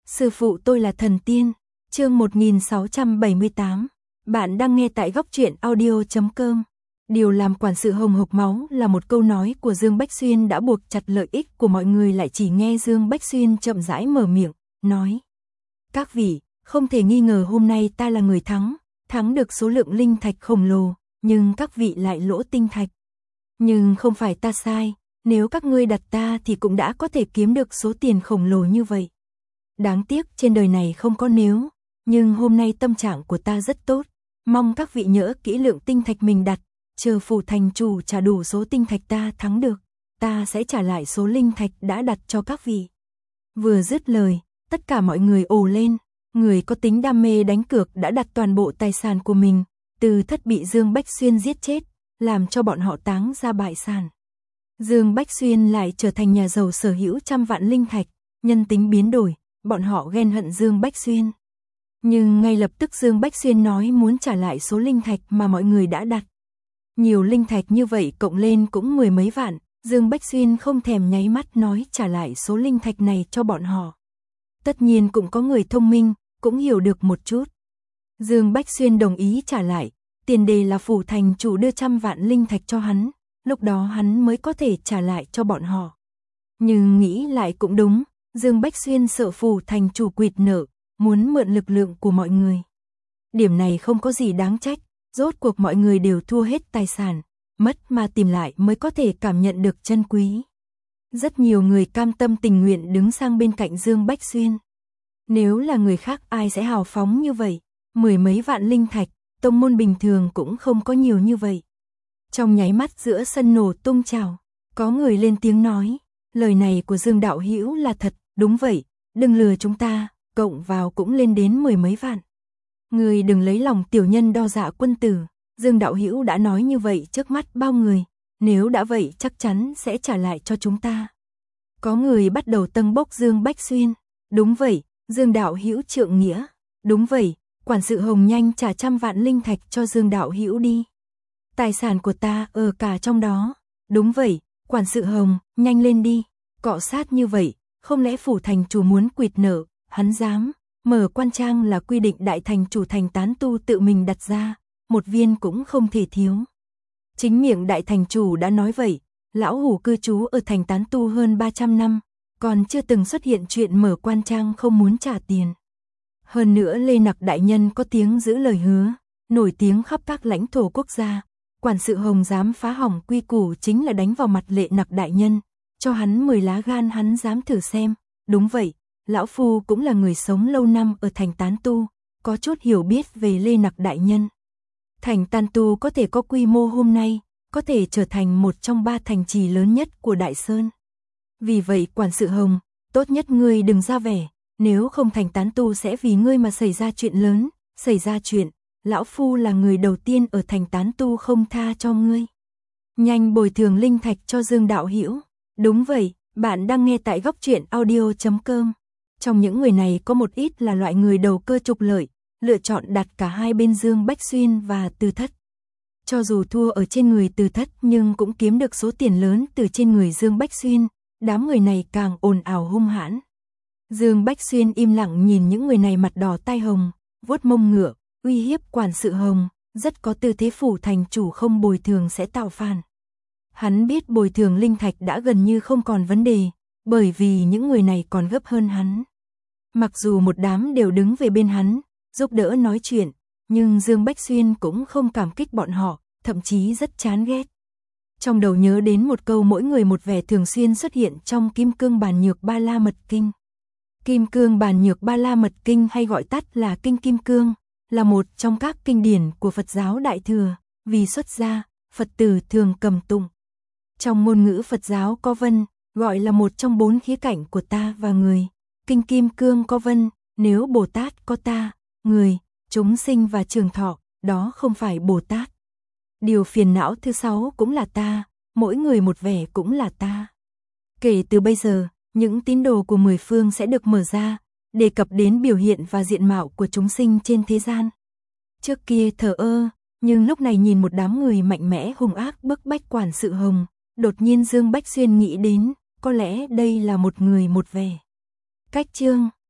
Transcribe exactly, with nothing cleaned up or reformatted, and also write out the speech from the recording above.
Sư phụ tôi là thần tiên. Chương một nghìn sáu trăm bảy mươi tám. Bạn đang nghe tại góc truyện audio chấm com. Điều làm quản sự hồng hộc máu là một câu nói của Dương Bách Xuyên đã buộc chặt lợi ích của mọi người, lại chỉ nghe Dương Bách Xuyên chậm rãi mở miệng, nói: "Các vị, không thể nghi ngờ hôm nay ta là người thắng, thắng được số lượng linh thạch khổng lồ, nhưng các vị lại lỗ tinh thạch. Nhưng không phải ta sai, nếu các ngươi đặt ta thì cũng đã có thể kiếm được số tiền khổng lồ như vậy. Đáng tiếc trên đời này không có nếu, nhưng hôm nay tâm trạng của ta rất tốt, mong các vị nhớ kỹ lượng tinh thạch mình đặt, chờ phủ thành chủ trả đủ số tinh thạch ta thắng được, ta sẽ trả lại số linh thạch đã đặt cho các vị." Vừa dứt lời, tất cả mọi người ồ lên, người có tính đam mê đánh cược đã đặt toàn bộ tài sản của mình, Từ Thất bị Dương Bách Xuyên giết chết, làm cho bọn họ táng ra bại sản. Dương Bách Xuyên lại trở thành nhà giàu sở hữu trăm vạn linh thạch, nhân tính biến đổi, bọn họ ghen hận Dương Bách Xuyên. Nhưng ngay lập tức Dương Bách Xuyên nói muốn trả lại số linh thạch mà mọi người đã đặt. Nhiều linh thạch như vậy cộng lên cũng mười mấy vạn, Dương Bách Xuyên không thèm nháy mắt nói trả lại số linh thạch này cho bọn họ. Tất nhiên cũng có người thông minh, cũng hiểu được một chút. Dương Bách Xuyên đồng ý trả lại, tiền đề là phủ thành chủ đưa trăm vạn linh thạch cho hắn, lúc đó hắn mới có thể trả lại cho bọn họ. Nhưng nghĩ lại cũng đúng, Dương Bách Xuyên sợ phủ thành chủ quỵt nợ, muốn mượn lực lượng của mọi người. Điểm này không có gì đáng trách, rốt cuộc mọi người đều thua hết tài sản, mất mà tìm lại mới có thể cảm nhận được chân quý. Rất nhiều người cam tâm tình nguyện đứng sang bên cạnh Dương Bách Xuyên. Nếu là người khác ai sẽ hào phóng như vậy, mười mấy vạn linh thạch, tông môn bình thường cũng không có nhiều như vậy. Trong nháy mắt giữa sân nổ tung trào, có người lên tiếng nói, lời này của Dương đạo hữu là thật, đúng vậy, đừng lừa chúng ta, cộng vào cũng lên đến mười mấy vạn. Người đừng lấy lòng tiểu nhân đo dạ quân tử, Dương đạo hữu đã nói như vậy trước mắt bao người, nếu đã vậy chắc chắn sẽ trả lại cho chúng ta. Có người bắt đầu tâng bốc Dương Bách Xuyên, đúng vậy, Dương đạo hữu trượng nghĩa, đúng vậy, quản sự Hồng nhanh trả trăm vạn linh thạch cho Dương đạo hữu đi. Tài sản của ta ở cả trong đó, đúng vậy, quản sự Hồng, nhanh lên đi, cọ sát như vậy, không lẽ phủ thành chủ muốn quỵt nợ, hắn dám, mở quan trang là quy định đại thành chủ thành tán tu tự mình đặt ra, một viên cũng không thể thiếu. Chính miệng đại thành chủ đã nói vậy, lão hủ cư trú ở thành tán tu hơn ba trăm năm, còn chưa từng xuất hiện chuyện mở quan trang không muốn trả tiền. Hơn nữa Lê Nặc đại nhân có tiếng giữ lời hứa, nổi tiếng khắp các lãnh thổ quốc gia, quản sự Hồng dám phá hỏng quy củ chính là đánh vào mặt Lê Nặc đại nhân, cho hắn mười lá gan hắn dám thử xem, đúng vậy, lão phu cũng là người sống lâu năm ở thành tán tu, có chút hiểu biết về Lê Nặc đại nhân. Thành tán tu có thể có quy mô hôm nay, có thể trở thành một trong ba thành trì lớn nhất của Đại Sơn. Vì vậy quản sự Hồng, tốt nhất ngươi đừng ra vẻ, nếu không thành tán tu sẽ vì ngươi mà xảy ra chuyện lớn, xảy ra chuyện, lão phu là người đầu tiên ở thành tán tu không tha cho ngươi. Nhanh bồi thường linh thạch cho Dương đạo hữu. Đúng vậy, bạn đang nghe tại góc truyện audio chấm com. Trong những người này có một ít là loại người đầu cơ trục lợi, lựa chọn đặt cả hai bên Dương Bách Xuyên và Từ Thất. Cho dù thua ở trên người Từ Thất nhưng cũng kiếm được số tiền lớn từ trên người Dương Bách Xuyên, đám người này càng ồn ào hung hãn. Dương Bách Xuyên im lặng nhìn những người này mặt đỏ tai hồng, vuốt mông ngựa, uy hiếp quản sự Hồng, rất có tư thế phủ thành chủ không bồi thường sẽ tạo phản. Hắn biết bồi thường linh thạch đã gần như không còn vấn đề, bởi vì những người này còn gấp hơn hắn. Mặc dù một đám đều đứng về bên hắn, giúp đỡ nói chuyện, nhưng Dương Bách Xuyên cũng không cảm kích bọn họ, thậm chí rất chán ghét. Trong đầu nhớ đến một câu mỗi người một vẻ thường xuyên xuất hiện trong Kim Cương Bàn Nhược Ba La Mật Kinh. Kim Cương Bàn Nhược Ba La Mật Kinh hay gọi tắt là Kinh Kim Cương, là một trong các kinh điển của Phật giáo Đại Thừa, vì xuất gia, Phật tử thường cầm tụng. Trong ngôn ngữ Phật giáo có vân, gọi là một trong bốn khía cạnh của ta và người. Kinh Kim Cương có vân, nếu Bồ Tát có ta, người, chúng sinh và trường thọ, đó không phải Bồ Tát. Điều phiền não thứ sáu cũng là ta, mỗi người một vẻ cũng là ta. Kể từ bây giờ, những tín đồ của mười phương sẽ được mở ra, đề cập đến biểu hiện và diện mạo của chúng sinh trên thế gian. Trước kia thờ ơ, nhưng lúc này nhìn một đám người mạnh mẽ hung ác bức bách quản sự Hồng, đột nhiên Dương Bách Xuyên nghĩ đến, có lẽ đây là một người một vẻ. Cách chương